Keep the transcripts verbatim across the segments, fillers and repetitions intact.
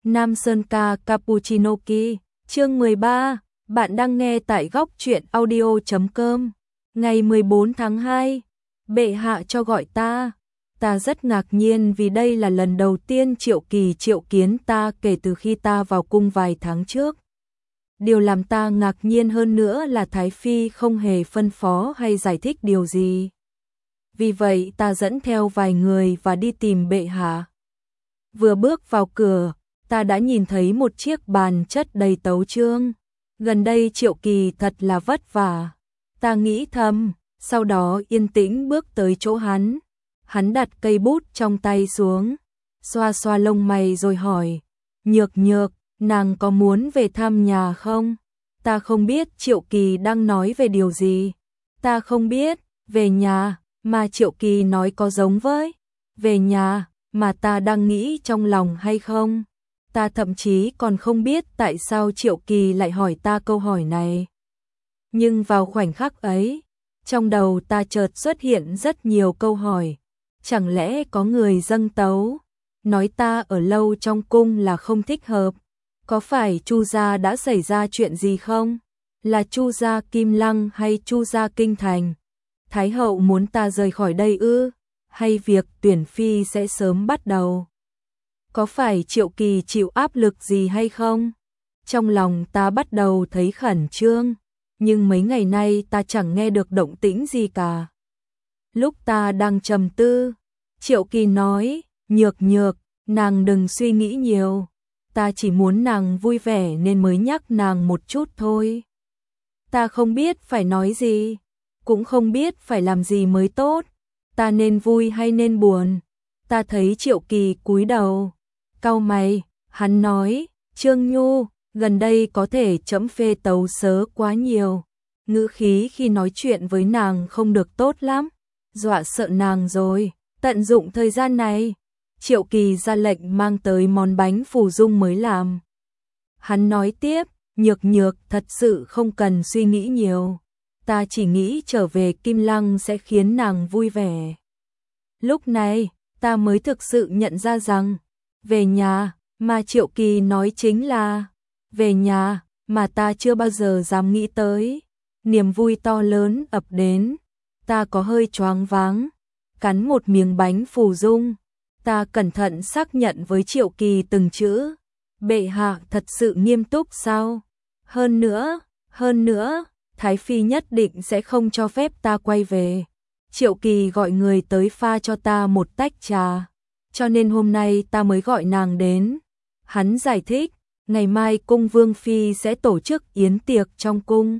Nam Sơn ca Cappuccino Ki, chương mười ba, bạn đang nghe tại góc truyện audio chấm com. Ngày mười bốn tháng hai, bệ hạ cho gọi ta. Ta rất ngạc nhiên vì đây là lần đầu tiên Triệu Kỳ triệu kiến ta kể từ khi ta vào cung vài tháng trước. Điều làm ta ngạc nhiên hơn nữa là Thái Phi không hề phân phó hay giải thích điều gì. Vì vậy ta dẫn theo vài người và đi tìm bệ hạ. Vừa bước vào cửa, ta đã nhìn thấy một chiếc bàn chất đầy tấu chương. Gần đây Triệu Kỳ thật là vất vả. Ta nghĩ thầm, sau đó yên tĩnh bước tới chỗ hắn. Hắn đặt cây bút trong tay xuống, xoa xoa lông mày rồi hỏi, Nhược Nhược, nàng có muốn về thăm nhà không? Ta không biết Triệu Kỳ đang nói về điều gì. Ta không biết, về nhà, mà Triệu Kỳ nói có giống với về nhà mà ta đang nghĩ trong lòng hay không? Ta thậm chí còn không biết tại sao Triệu Kỳ lại hỏi ta câu hỏi này. Nhưng vào khoảnh khắc ấy, trong đầu ta chợt xuất hiện rất nhiều câu hỏi. Chẳng lẽ có người dâng tấu, nói ta ở lâu trong cung là không thích hợp? Có phải Chu gia đã xảy ra chuyện gì không? Là Chu gia Kim Lăng hay Chu gia Kinh Thành? Thái hậu muốn ta rời khỏi đây ư? Hay việc tuyển phi sẽ sớm bắt đầu? Có phải Triệu Kỳ chịu áp lực gì hay không? Trong lòng ta bắt đầu thấy khẩn trương, nhưng mấy ngày nay ta chẳng nghe được động tĩnh gì cả. Lúc ta đang trầm tư, Triệu Kỳ nói, Nhược Nhược, nàng đừng suy nghĩ nhiều. Ta chỉ muốn nàng vui vẻ nên mới nhắc nàng một chút thôi. Ta không biết phải nói gì, cũng không biết phải làm gì mới tốt. Ta nên vui hay nên buồn? Ta thấy Triệu Kỳ cúi đầu, cau mày, hắn nói, Trương Nhu, gần đây có thể trẫm phê tấu sớ quá nhiều. Ngữ khí khi nói chuyện với nàng không được tốt lắm, dọa sợ nàng rồi. Tận dụng thời gian này, Triệu Kỳ ra lệnh mang tới món bánh phù dung mới làm. Hắn nói tiếp, Nhược Nhược thật sự không cần suy nghĩ nhiều. Ta chỉ nghĩ trở về Kim Lăng sẽ khiến nàng vui vẻ. Lúc này, ta mới thực sự nhận ra rằng, về nhà, mà Triệu Kỳ nói chính là, về nhà, mà ta chưa bao giờ dám nghĩ tới. Niềm vui to lớn ập đến, ta có hơi choáng váng, cắn một miếng bánh phù dung. Ta cẩn thận xác nhận với Triệu Kỳ từng chữ, bệ hạ thật sự nghiêm túc sao? Hơn nữa, hơn nữa, Thái Phi nhất định sẽ không cho phép ta quay về. Triệu Kỳ gọi người tới pha cho ta một tách trà, cho nên hôm nay ta mới gọi nàng đến. Hắn giải thích, ngày mai cung Vương Phi sẽ tổ chức yến tiệc trong cung.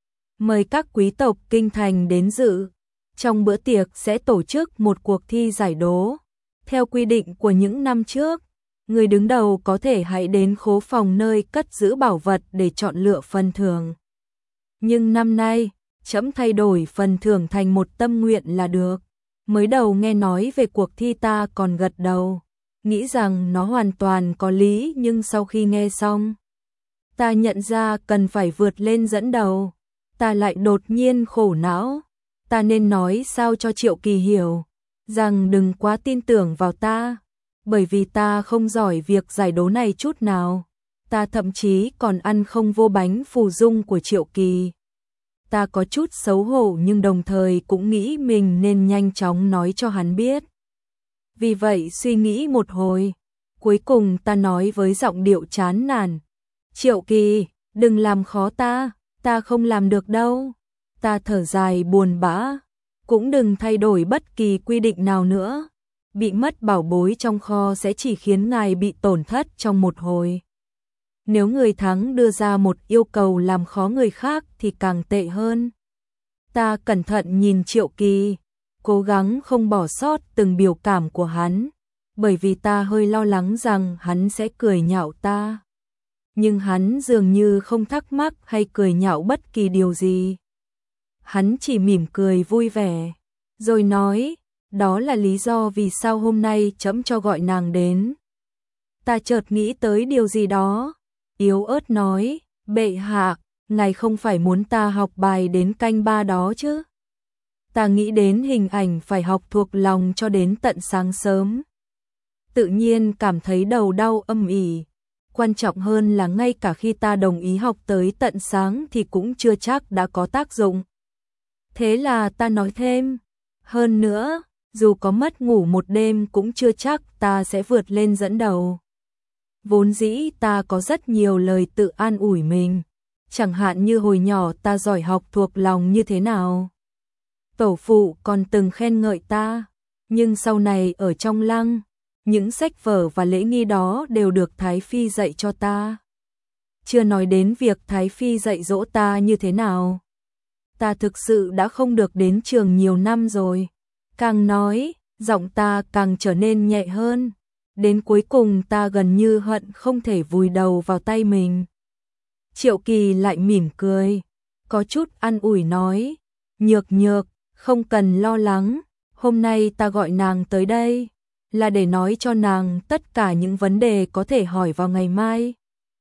Mời các quý tộc kinh thành đến dự. Trong bữa tiệc sẽ tổ chức một cuộc thi giải đố. Theo quy định của những năm trước, người đứng đầu có thể hãy đến khố phòng nơi cất giữ bảo vật để chọn lựa phần thưởng. Nhưng năm nay, trẫm thay đổi phần thưởng thành một tâm nguyện là được. Mới đầu nghe nói về cuộc thi ta còn gật đầu, nghĩ rằng nó hoàn toàn có lý, nhưng sau khi nghe xong, ta nhận ra cần phải vượt lên dẫn đầu. Ta lại đột nhiên khổ não. Ta nên nói sao cho Triệu Kỳ hiểu rằng đừng quá tin tưởng vào ta, bởi vì ta không giỏi việc giải đố này chút nào. Ta thậm chí còn ăn không vô bánh phù dung của Triệu Kỳ. Ta có chút xấu hổ nhưng đồng thời cũng nghĩ mình nên nhanh chóng nói cho hắn biết. Vì vậy suy nghĩ một hồi, cuối cùng ta nói với giọng điệu chán nản, Triệu Kỳ, đừng làm khó ta, ta không làm được đâu. Ta thở dài buồn bã, cũng đừng thay đổi bất kỳ quy định nào nữa. Bị mất bảo bối trong kho sẽ chỉ khiến ngài bị tổn thất trong một hồi. Nếu người thắng đưa ra một yêu cầu làm khó người khác thì càng tệ hơn. Ta cẩn thận nhìn Triệu Kỳ, cố gắng không bỏ sót từng biểu cảm của hắn, bởi vì ta hơi lo lắng rằng hắn sẽ cười nhạo ta. Nhưng hắn dường như không thắc mắc hay cười nhạo bất kỳ điều gì. Hắn chỉ mỉm cười vui vẻ, rồi nói, đó là lý do vì sao hôm nay trẫm cho gọi nàng đến. Ta chợt nghĩ tới điều gì đó, yếu ớt nói, bệ hạ, ngài không phải muốn ta học bài đến canh ba đó chứ? Ta nghĩ đến hình ảnh phải học thuộc lòng cho đến tận sáng sớm. Tự nhiên cảm thấy đầu đau âm ỉ, quan trọng hơn là ngay cả khi ta đồng ý học tới tận sáng thì cũng chưa chắc đã có tác dụng. Thế là ta nói thêm, hơn nữa, dù có mất ngủ một đêm cũng chưa chắc ta sẽ vượt lên dẫn đầu. Vốn dĩ ta có rất nhiều lời tự an ủi mình, chẳng hạn như hồi nhỏ ta giỏi học thuộc lòng như thế nào. Tổ phụ còn từng khen ngợi ta, nhưng sau này ở trong lăng, những sách vở và lễ nghi đó đều được Thái Phi dạy cho ta. Chưa nói đến việc Thái Phi dạy dỗ ta như thế nào. Ta thực sự đã không được đến trường nhiều năm rồi. Càng nói, giọng ta càng trở nên nhẹ hơn. Đến cuối cùng ta gần như hận không thể vùi đầu vào tay mình. Triệu Kỳ lại mỉm cười, có chút an ủi nói, nhược nhược, không cần lo lắng, hôm nay ta gọi nàng tới đây, là để nói cho nàng tất cả những vấn đề có thể hỏi vào ngày mai.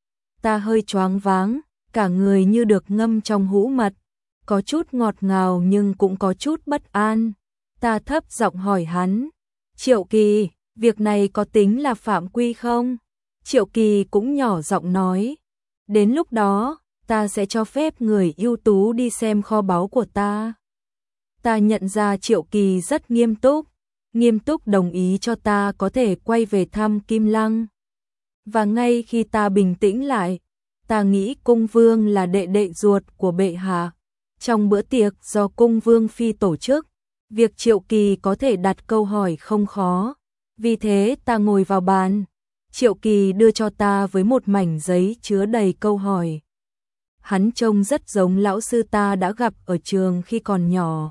Ta hơi choáng váng, cả người như được ngâm trong hũ mật, có chút ngọt ngào nhưng cũng có chút bất an. Ta thấp giọng hỏi hắn, Triệu Kỳ, việc này có tính là phạm quy không? Triệu Kỳ cũng nhỏ giọng nói, đến lúc đó, ta sẽ cho phép người ưu tú đi xem kho báu của ta. Ta nhận ra Triệu Kỳ rất nghiêm túc, nghiêm túc đồng ý cho ta có thể quay về thăm Kim Lăng. Và ngay khi ta bình tĩnh lại, ta nghĩ cung vương là đệ đệ ruột của bệ hạ. Trong bữa tiệc do cung vương phi tổ chức, việc Triệu Kỳ có thể đặt câu hỏi không khó. Vì thế ta ngồi vào bàn, Triệu Kỳ đưa cho ta với một mảnh giấy chứa đầy câu hỏi. Hắn trông rất giống lão sư ta đã gặp ở trường khi còn nhỏ.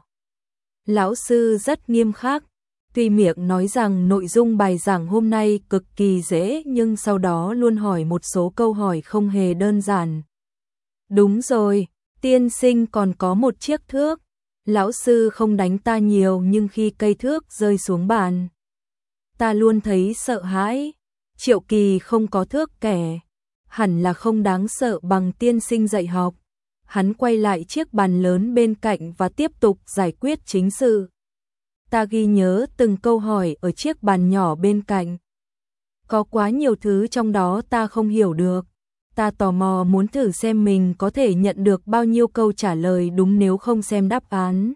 Lão sư rất nghiêm khắc, tuy miệng nói rằng nội dung bài giảng hôm nay cực kỳ dễ nhưng sau đó luôn hỏi một số câu hỏi không hề đơn giản. Đúng rồi, tiên sinh còn có một chiếc thước. Lão sư không đánh ta nhiều nhưng khi cây thước rơi xuống bàn, ta luôn thấy sợ hãi. Triệu Kỳ không có thước kẻ, hẳn là không đáng sợ bằng tiên sinh dạy học. Hắn quay lại chiếc bàn lớn bên cạnh và tiếp tục giải quyết chính sự. Ta ghi nhớ từng câu hỏi ở chiếc bàn nhỏ bên cạnh. Có quá nhiều thứ trong đó ta không hiểu được. Ta tò mò muốn thử xem mình có thể nhận được bao nhiêu câu trả lời đúng nếu không xem đáp án.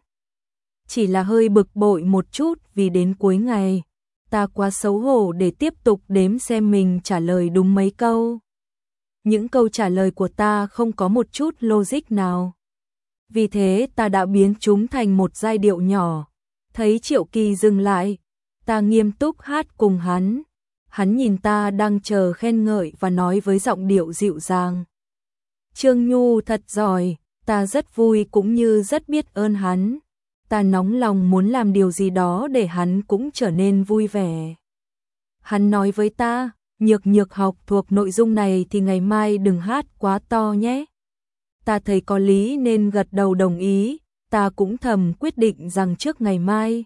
Chỉ là hơi bực bội một chút vì đến cuối ngày, ta quá xấu hổ để tiếp tục đếm xem mình trả lời đúng mấy câu. Những câu trả lời của ta không có một chút logic nào. Vì thế ta đã biến chúng thành một giai điệu nhỏ. Thấy Triệu Kỳ dừng lại, ta nghiêm túc hát cùng hắn. Hắn nhìn ta đang chờ khen ngợi và nói với giọng điệu dịu dàng. Trương Nhu thật giỏi, ta rất vui cũng như rất biết ơn hắn. Ta nóng lòng muốn làm điều gì đó để hắn cũng trở nên vui vẻ. Hắn nói với ta, nhược nhược học thuộc nội dung này thì ngày mai đừng hát quá to nhé. Ta thấy có lý nên gật đầu đồng ý, ta cũng thầm quyết định rằng trước ngày mai,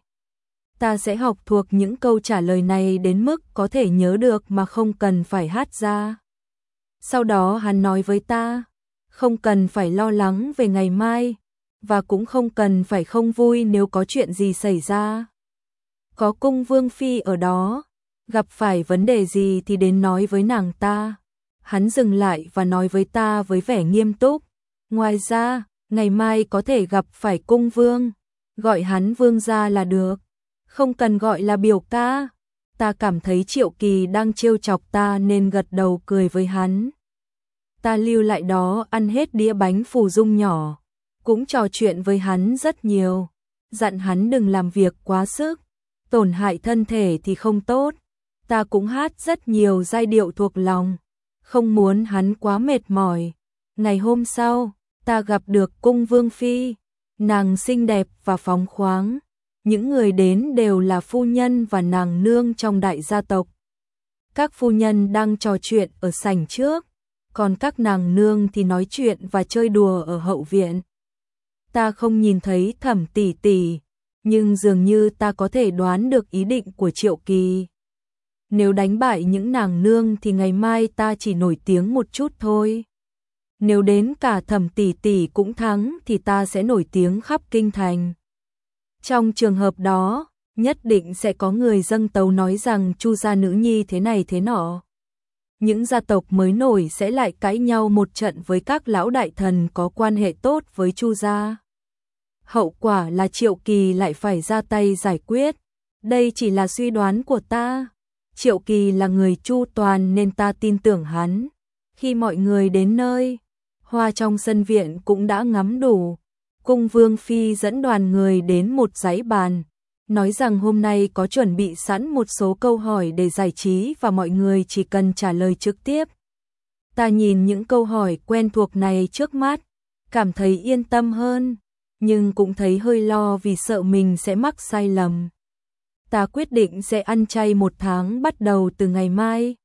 ta sẽ học thuộc những câu trả lời này đến mức có thể nhớ được mà không cần phải hát ra. Sau đó hắn nói với ta, không cần phải lo lắng về ngày mai, và cũng không cần phải không vui nếu có chuyện gì xảy ra. Có cung vương phi ở đó, gặp phải vấn đề gì thì đến nói với nàng ta. Hắn dừng lại và nói với ta với vẻ nghiêm túc, ngoài ra, ngày mai có thể gặp phải cung vương, gọi hắn vương gia là được, không cần gọi là biểu ca. Ta cảm thấy Triệu Kỳ đang trêu chọc ta nên gật đầu cười với hắn. Ta lưu lại đó ăn hết đĩa bánh phù dung nhỏ, cũng trò chuyện với hắn rất nhiều, dặn hắn đừng làm việc quá sức, tổn hại thân thể thì không tốt. Ta cũng hát rất nhiều giai điệu thuộc lòng, không muốn hắn quá mệt mỏi. Ngày hôm sau, ta gặp được cung vương phi, nàng xinh đẹp và phóng khoáng. Những người đến đều là phu nhân và nàng nương trong đại gia tộc. Các phu nhân đang trò chuyện ở sảnh trước, còn các nàng nương thì nói chuyện và chơi đùa ở hậu viện. Ta không nhìn thấy Thẩm tỷ tỷ, nhưng dường như ta có thể đoán được ý định của Triệu Kỳ. Nếu đánh bại những nàng nương thì ngày mai ta chỉ nổi tiếng một chút thôi. Nếu đến cả Thẩm tỷ tỷ cũng thắng thì ta sẽ nổi tiếng khắp kinh thành. Trong trường hợp đó, nhất định sẽ có người dâng tấu nói rằng Chu gia nữ nhi thế này thế nọ. những gia tộc mới nổi sẽ lại cãi nhau một trận với các lão đại thần có quan hệ tốt với Chu gia. Hậu quả là Triệu Kỳ lại phải ra tay giải quyết. Đây chỉ là suy đoán của ta. Triệu Kỳ là người chu toàn nên ta tin tưởng hắn. Khi mọi người đến nơi, hoa trong sân viện cũng đã ngắm đủ. Cung Vương Phi dẫn đoàn người đến một dãy bàn, nói rằng hôm nay có chuẩn bị sẵn một số câu hỏi để giải trí và mọi người chỉ cần trả lời trực tiếp. Ta nhìn những câu hỏi quen thuộc này trước mắt, cảm thấy yên tâm hơn, nhưng cũng thấy hơi lo vì sợ mình sẽ mắc sai lầm. Ta quyết định sẽ ăn chay một tháng bắt đầu từ ngày mai.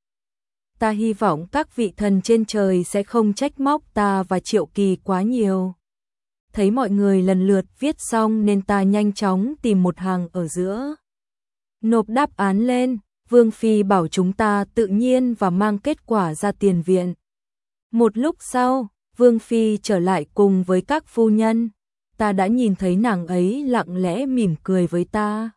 Ta hy vọng các vị thần trên trời sẽ không trách móc ta và Triệu Kỳ quá nhiều. Thấy mọi người lần lượt viết xong nên ta nhanh chóng tìm một hàng ở giữa. Nộp đáp án lên, Vương Phi bảo chúng ta tự nhiên và mang kết quả ra tiền viện. Một lúc sau, Vương Phi trở lại cùng với các phu nhân. Ta đã nhìn thấy nàng ấy lặng lẽ mỉm cười với ta.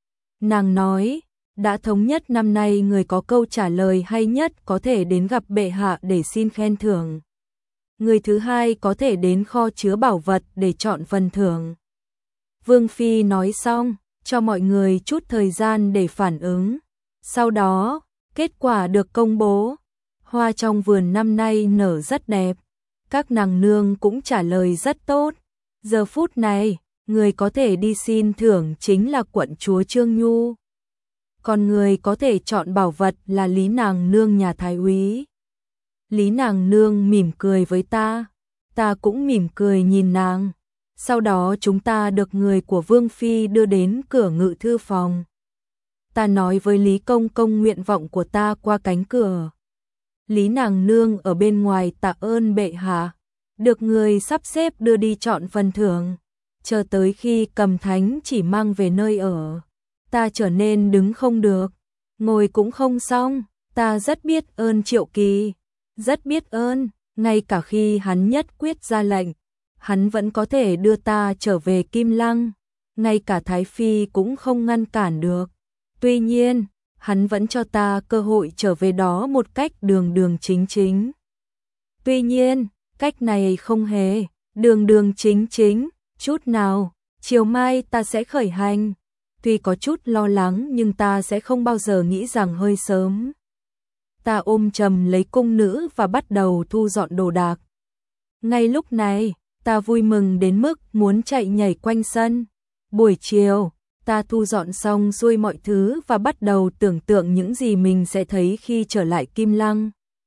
Nàng nói, đã thống nhất năm nay người có câu trả lời hay nhất có thể đến gặp bệ hạ để xin khen thưởng. Người thứ hai có thể đến kho chứa bảo vật để chọn phần thưởng. Vương Phi nói xong, cho mọi người chút thời gian để phản ứng. Sau đó, kết quả được công bố. Hoa trong vườn năm nay nở rất đẹp. Các nàng nương cũng trả lời rất tốt. Giờ phút này, người có thể đi xin thưởng chính là quận chúa Trương Nhu. Còn người có thể chọn bảo vật là Lý nàng nương nhà thái úy. Lý nàng nương mỉm cười với ta, ta cũng mỉm cười nhìn nàng. Sau đó chúng ta được người của Vương Phi đưa đến cửa ngự thư phòng. Ta nói với Lý công công nguyện vọng của ta qua cánh cửa. Lý nàng nương ở bên ngoài tạ ơn bệ hạ, được người sắp xếp đưa đi chọn phần thưởng. Chờ tới khi cầm thánh chỉ mang về nơi ở, ta trở nên đứng không được, ngồi cũng không xong. Ta rất biết ơn Triệu Kỳ, rất biết ơn, ngay cả khi hắn nhất quyết ra lệnh, hắn vẫn có thể đưa ta trở về Kim Lăng, ngay cả Thái Phi cũng không ngăn cản được. Tuy nhiên, hắn vẫn cho ta cơ hội trở về đó một cách đường đường chính chính. Tuy nhiên, cách này không hề đường đường chính chính chút nào. Chiều mai ta sẽ khởi hành. Tuy có chút lo lắng nhưng ta sẽ không bao giờ nghĩ rằng hơi sớm. Ta ôm chầm lấy cung nữ và bắt đầu thu dọn đồ đạc. Ngay lúc này, ta vui mừng đến mức muốn chạy nhảy quanh sân. Buổi chiều, ta thu dọn xong xuôi mọi thứ và bắt đầu tưởng tượng những gì mình sẽ thấy khi trở lại Kim Lăng.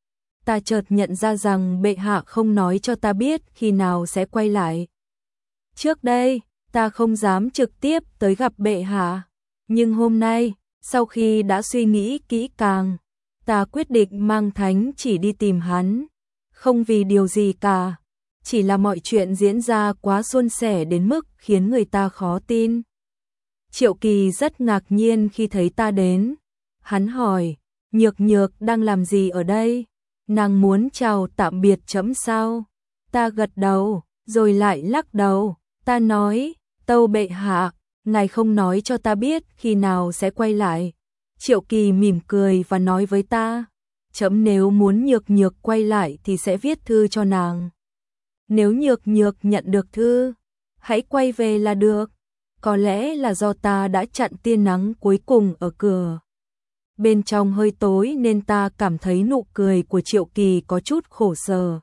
Ta chợt nhận ra rằng bệ hạ không nói cho ta biết khi nào sẽ quay lại. Trước đây, ta không dám trực tiếp tới gặp bệ hạ, nhưng hôm nay, sau khi đã suy nghĩ kỹ càng, ta quyết định mang thánh chỉ đi tìm hắn, không vì điều gì cả, chỉ là mọi chuyện diễn ra quá suôn sẻ đến mức khiến người ta khó tin. Triệu Kỳ rất ngạc nhiên khi thấy ta đến. Hắn hỏi, Nhược Nhược đang làm gì ở đây? Nàng muốn chào tạm biệt chấm sao? Ta gật đầu, rồi lại lắc đầu. Ta nói, tâu bệ hạ, ngài không nói cho ta biết khi nào sẽ quay lại. Triệu Kỳ mỉm cười và nói với ta, chấm nếu muốn Nhược Nhược quay lại thì sẽ viết thư cho nàng. Nếu Nhược Nhược nhận được thư, hãy quay về là được. Có lẽ là do ta đã chặn tia nắng cuối cùng ở cửa. Bên trong hơi tối nên ta cảm thấy nụ cười của Triệu Kỳ có chút khổ sở.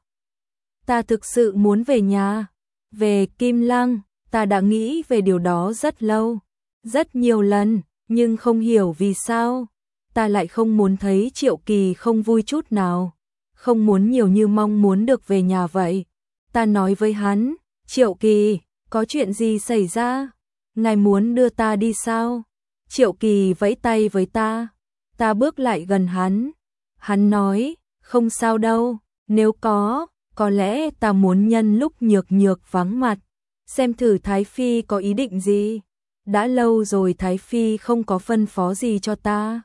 Ta thực sự muốn về nhà, về Kim Lăng. Ta đã nghĩ về điều đó rất lâu, rất nhiều lần, nhưng không hiểu vì sao. Ta lại không muốn thấy Triệu Kỳ không vui chút nào, không muốn nhiều như mong muốn được về nhà vậy. Ta nói với hắn, Triệu Kỳ, có chuyện gì xảy ra? Ngài muốn đưa ta đi sao? Triệu Kỳ vẫy tay với ta. Ta bước lại gần hắn. Hắn nói, không sao đâu, nếu có, có lẽ ta muốn nhân lúc Nhược Nhược vắng mặt, xem thử Thái Phi có ý định gì. Đã lâu rồi Thái Phi không có phân phó gì cho ta.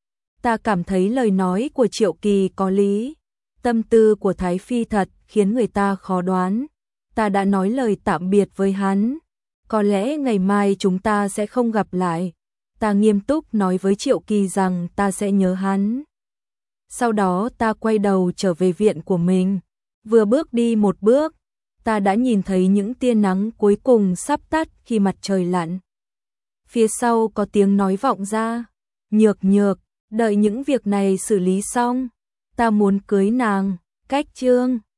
Ta cảm thấy lời nói của Triệu Kỳ có lý. Tâm tư của Thái Phi thật khiến người ta khó đoán. Ta đã nói lời tạm biệt với hắn. Có lẽ ngày mai chúng ta sẽ không gặp lại. Ta nghiêm túc nói với Triệu Kỳ rằng ta sẽ nhớ hắn. Sau đó ta quay đầu trở về viện của mình. Vừa bước đi một bước, ta đã nhìn thấy những tia nắng cuối cùng sắp tắt khi mặt trời lặn. Phía sau có tiếng nói vọng ra, Nhược Nhược, đợi những việc này xử lý xong, ta muốn cưới nàng. Cách chương